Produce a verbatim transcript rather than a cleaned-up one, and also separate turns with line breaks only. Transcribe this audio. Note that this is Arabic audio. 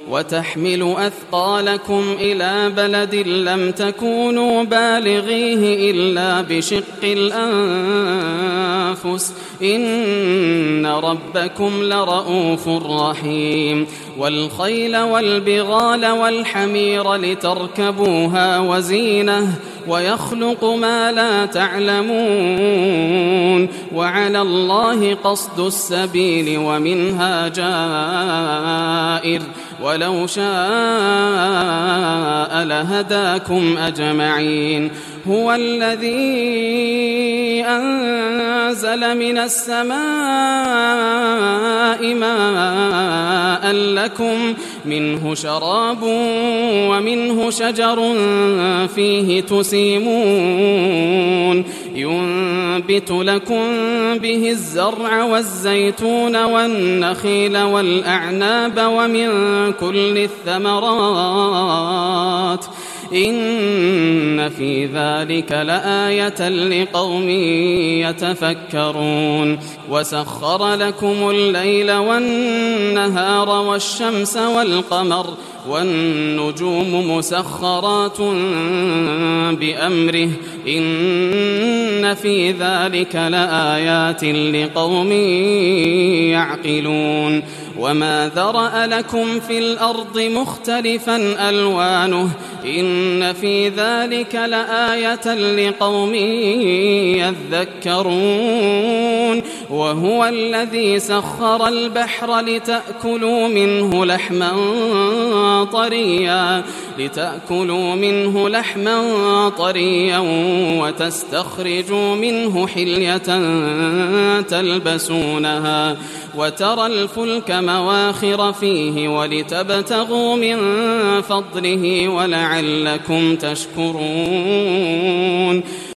وتحمل أثقالكم إلى بلد لم تكونوا بالغيه إلا بشق الأنفس إن ربكم لرؤوف رحيم والخيل والبغال والحمير لتركبوها وزينة ويخلق ما لا تعلمون وعلى الله قصد السبيل ومنها جائر ولو شاء لهداكم أجمعين هو الذي أنزل من السماء ماء لكم منه شراب ومنه شجر فيه تسيمون ينبت لكم به الزرع والزيتون والنخيل والأعناب ومن كل الثمرات إن في ذلك لآية لقوم يتفكرون وسخر لكم الليل والنهار والشمس والقمر والنجوم مسخرات بأمره إن في ذلك لآيات لقوم يعقلون وما ذرأ لكم في الأرض مختلفا ألوانه إن في ذلك لآية لقوم يذكرون وهو الذي سخر البحر لتأكلوا منه لحما طريا لتأكلوا منه لحما طريا وتستخرجوا منه حلية تلبسونها وترى الفلك مواخر فيه ولتبتغوا من فضله ولعلكم تشكرون